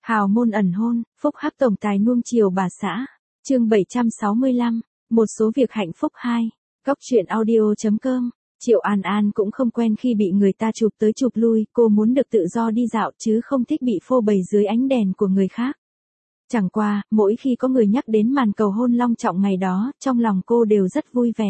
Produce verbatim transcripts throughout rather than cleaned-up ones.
Hào môn ẩn hôn, phúc hắc tổng tài nuông chiều bà xã. Chương bảy trăm sáu mươi lăm, một số việc hạnh phúc hai. Góc truyện audio chấm com. Triệu An An cũng không quen khi bị người ta chụp tới chụp lui, cô muốn được tự do đi dạo chứ không thích bị phô bày dưới ánh đèn của người khác. Chẳng qua, mỗi khi có người nhắc đến màn cầu hôn long trọng ngày đó, trong lòng cô đều rất vui vẻ.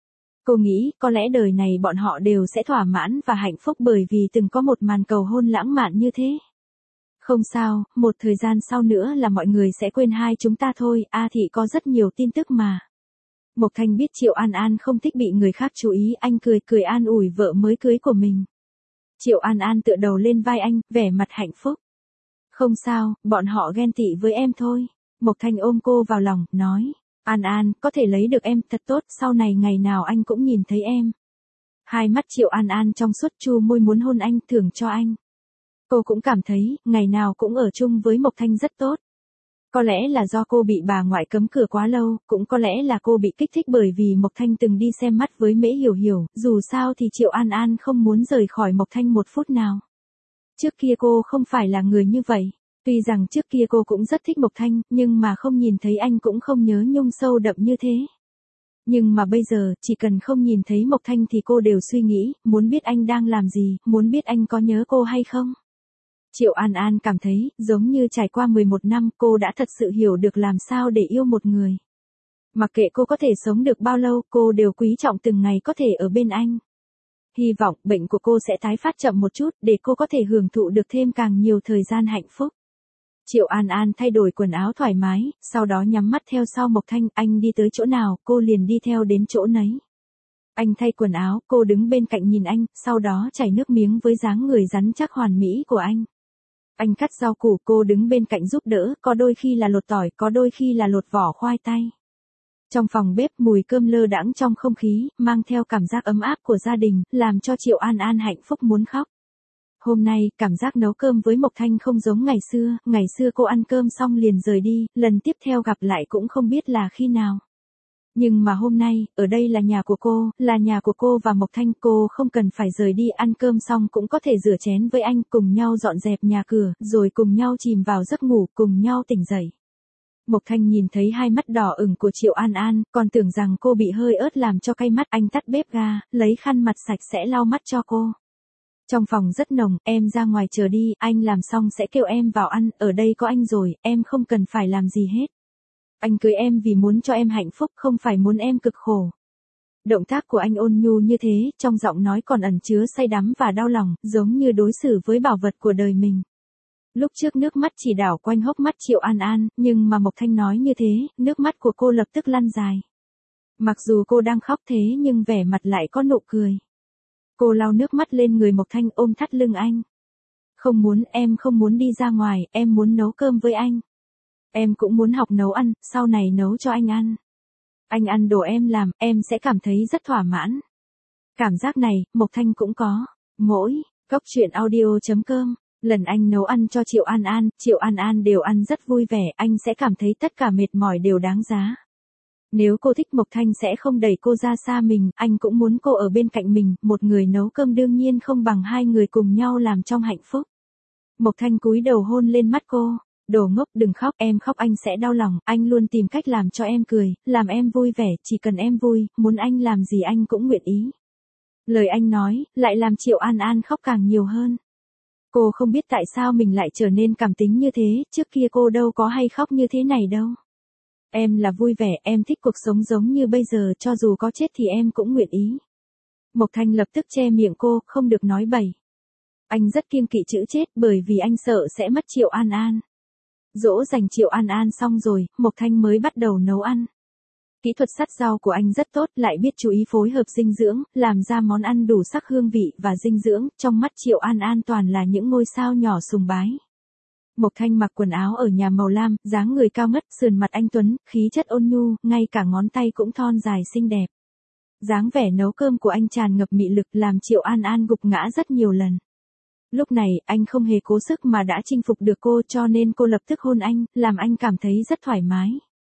Cô nghĩ, có lẽ đời này bọn họ đều sẽ thỏa mãn và hạnh phúc bởi vì từng có một màn cầu hôn lãng mạn như thế. Không sao, một thời gian sau nữa là mọi người sẽ quên hai chúng ta thôi, A Thị có rất nhiều tin tức mà. Mộc Thanh biết Triệu An An không thích bị người khác chú ý, anh cười cười an ủi vợ mới cưới của mình. Triệu An An tựa đầu lên vai anh, vẻ mặt hạnh phúc. Không sao, bọn họ ghen tị với em thôi. Mộc Thanh ôm cô vào lòng, nói, An An, có thể lấy được em thật tốt, sau này ngày nào anh cũng nhìn thấy em. Hai mắt Triệu An An trong suốt, chu môi muốn hôn anh, thưởng cho anh. Cô cũng cảm thấy, ngày nào cũng ở chung với Mộc Thanh rất tốt. Có lẽ là do cô bị bà ngoại cấm cửa quá lâu, cũng có lẽ là cô bị kích thích bởi vì Mộc Thanh từng đi xem mắt với Mễ Hiểu Hiểu, dù sao thì Triệu An An không muốn rời khỏi Mộc Thanh một phút nào. Trước kia cô không phải là người như vậy, tuy rằng trước kia cô cũng rất thích Mộc Thanh, nhưng mà không nhìn thấy anh cũng không nhớ nhung sâu đậm như thế. Nhưng mà bây giờ, chỉ cần không nhìn thấy Mộc Thanh thì cô đều suy nghĩ, muốn biết anh đang làm gì, muốn biết anh có nhớ cô hay không. Triệu An An cảm thấy, giống như trải qua mười một năm, cô đã thật sự hiểu được làm sao để yêu một người. Mặc kệ cô có thể sống được bao lâu, cô đều quý trọng từng ngày có thể ở bên anh. Hy vọng bệnh của cô sẽ tái phát chậm một chút, để cô có thể hưởng thụ được thêm càng nhiều thời gian hạnh phúc. Triệu An An thay đổi quần áo thoải mái, sau đó nhắm mắt theo sau Mộc Thanh, anh đi tới chỗ nào, cô liền đi theo đến chỗ nấy. Anh thay quần áo, cô đứng bên cạnh nhìn anh, sau đó chảy nước miếng với dáng người rắn chắc hoàn mỹ của anh. Anh cắt rau củ, cô đứng bên cạnh giúp đỡ, có đôi khi là lột tỏi, có đôi khi là lột vỏ khoai tây. Trong phòng bếp mùi cơm lơ đãng trong không khí, mang theo cảm giác ấm áp của gia đình, làm cho Triệu An An hạnh phúc muốn khóc. Hôm nay, cảm giác nấu cơm với Mộc Thanh không giống ngày xưa, ngày xưa cô ăn cơm xong liền rời đi, lần tiếp theo gặp lại cũng không biết là khi nào. Nhưng mà hôm nay, ở đây là nhà của cô, là nhà của cô và Mộc Thanh, cô không cần phải rời đi, ăn cơm xong cũng có thể rửa chén với anh, cùng nhau dọn dẹp nhà cửa, rồi cùng nhau chìm vào giấc ngủ, cùng nhau tỉnh dậy. Mộc Thanh nhìn thấy hai mắt đỏ ửng của Triệu An An, còn tưởng rằng cô bị hơi ớt làm cho cay mắt, anh tắt bếp ga, lấy khăn mặt sạch sẽ lau mắt cho cô. Trong phòng rất nồng, em ra ngoài chờ đi, anh làm xong sẽ kêu em vào ăn, ở đây có anh rồi, em không cần phải làm gì hết. Anh cưới em vì muốn cho em hạnh phúc, không phải muốn em cực khổ. Động tác của anh ôn nhu như thế, trong giọng nói còn ẩn chứa say đắm và đau lòng, giống như đối xử với bảo vật của đời mình. Lúc trước nước mắt chỉ đảo quanh hốc mắt Triệu An An, nhưng mà Mộc Thanh nói như thế, nước mắt của cô lập tức lăn dài. Mặc dù cô đang khóc thế nhưng vẻ mặt lại có nụ cười. Cô lau nước mắt lên người Mộc Thanh, ôm thắt lưng anh. Không muốn, em không muốn đi ra ngoài, em muốn nấu cơm với anh. Em cũng muốn học nấu ăn, sau này nấu cho anh ăn. Anh ăn đồ em làm, em sẽ cảm thấy rất thỏa mãn. Cảm giác này, Mộc Thanh cũng có. Mỗi, góc truyện audio chấm com, lần anh nấu ăn cho Triệu An An, Triệu An An đều ăn rất vui vẻ, anh sẽ cảm thấy tất cả mệt mỏi đều đáng giá. Nếu cô thích Mộc Thanh sẽ không đẩy cô ra xa mình, anh cũng muốn cô ở bên cạnh mình, một người nấu cơm đương nhiên không bằng hai người cùng nhau làm trong hạnh phúc. Mộc Thanh cúi đầu hôn lên mắt cô. Đồ ngốc, đừng khóc, em khóc anh sẽ đau lòng, anh luôn tìm cách làm cho em cười, làm em vui vẻ, chỉ cần em vui, muốn anh làm gì anh cũng nguyện ý. Lời anh nói, lại làm Triệu An An khóc càng nhiều hơn. Cô không biết tại sao mình lại trở nên cảm tính như thế, trước kia cô đâu có hay khóc như thế này đâu. Em là vui vẻ, em thích cuộc sống giống như bây giờ, cho dù có chết thì em cũng nguyện ý. Mộc Thanh lập tức che miệng cô, không được nói bậy. Anh rất kiêng kỵ chữ chết bởi vì anh sợ sẽ mất Triệu An An. Dỗ dành Triệu An An xong rồi, Mộc Thanh mới bắt đầu nấu ăn. Kỹ thuật sắt rau của anh rất tốt, lại biết chú ý phối hợp dinh dưỡng, làm ra món ăn đủ sắc hương vị và dinh dưỡng, trong mắt Triệu An An toàn là những ngôi sao nhỏ sùng bái. Mộc Thanh mặc quần áo ở nhà màu lam, dáng người cao ngất, sườn mặt anh tuấn, khí chất ôn nhu, ngay cả ngón tay cũng thon dài xinh đẹp. Dáng vẻ nấu cơm của anh tràn ngập mị lực làm Triệu An An gục ngã rất nhiều lần. Lúc này, anh không hề cố sức mà đã chinh phục được cô cho nên cô lập tức hôn anh, làm anh cảm thấy rất thoải mái.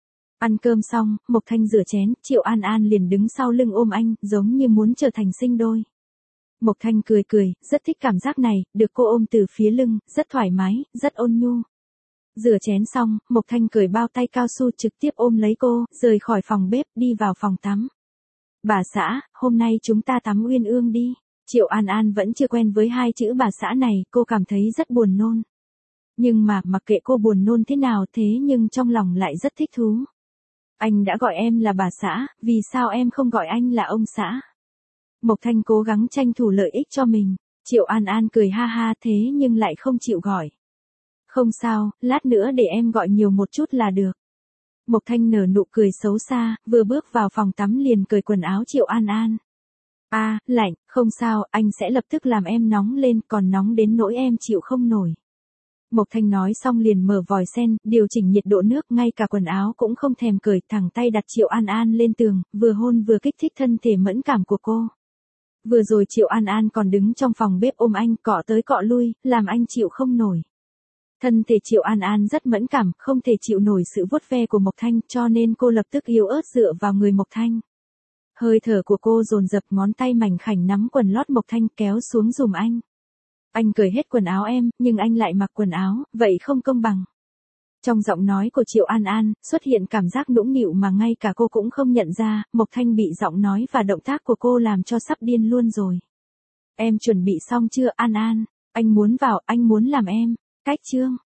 Ăn cơm xong, Mộc Thanh rửa chén, Triệu An An liền đứng sau lưng ôm anh, giống như muốn trở thành sinh đôi. Mộc Thanh cười cười, rất thích cảm giác này, được cô ôm từ phía lưng, rất thoải mái, rất ôn nhu. Rửa chén xong, Mộc Thanh cởi bao tay cao su trực tiếp ôm lấy cô, rời khỏi phòng bếp đi vào phòng tắm. Bà xã, hôm nay chúng ta tắm uyên ương đi. Triệu An An vẫn chưa quen với hai chữ bà xã này, cô cảm thấy rất buồn nôn. Nhưng mà, mặc kệ cô buồn nôn thế nào thế nhưng trong lòng lại rất thích thú. Anh đã gọi em là bà xã, vì sao em không gọi anh là ông xã? Mộc Thanh cố gắng tranh thủ lợi ích cho mình. Triệu An An cười ha ha thế nhưng lại không chịu gọi. Không sao, lát nữa để em gọi nhiều một chút là được. Mộc Thanh nở nụ cười xấu xa, vừa bước vào phòng tắm liền cởi quần áo Triệu An An. À, lạnh, không sao, anh sẽ lập tức làm em nóng lên, còn nóng đến nỗi em chịu không nổi. Mộc Thanh nói xong liền mở vòi sen, điều chỉnh nhiệt độ nước, ngay cả quần áo cũng không thèm cởi, thẳng tay đặt Triệu An An lên tường, vừa hôn vừa kích thích thân thể mẫn cảm của cô. Vừa rồi Triệu An An còn đứng trong phòng bếp ôm anh, cọ tới cọ lui, làm anh chịu không nổi. Thân thể Triệu An An rất mẫn cảm, không thể chịu nổi sự vuốt ve của Mộc Thanh, cho nên cô lập tức yếu ớt dựa vào người Mộc Thanh. Hơi thở của cô dồn dập, ngón tay mảnh khảnh nắm quần lót Mộc Thanh kéo xuống giùm anh. Anh cởi hết quần áo em, nhưng anh lại mặc quần áo, vậy không công bằng. Trong giọng nói của Triệu An An, xuất hiện cảm giác nũng nịu mà ngay cả cô cũng không nhận ra, Mộc Thanh bị giọng nói và động tác của cô làm cho sắp điên luôn rồi. Em chuẩn bị xong chưa An An? Anh muốn vào, anh muốn làm em. Cách chương.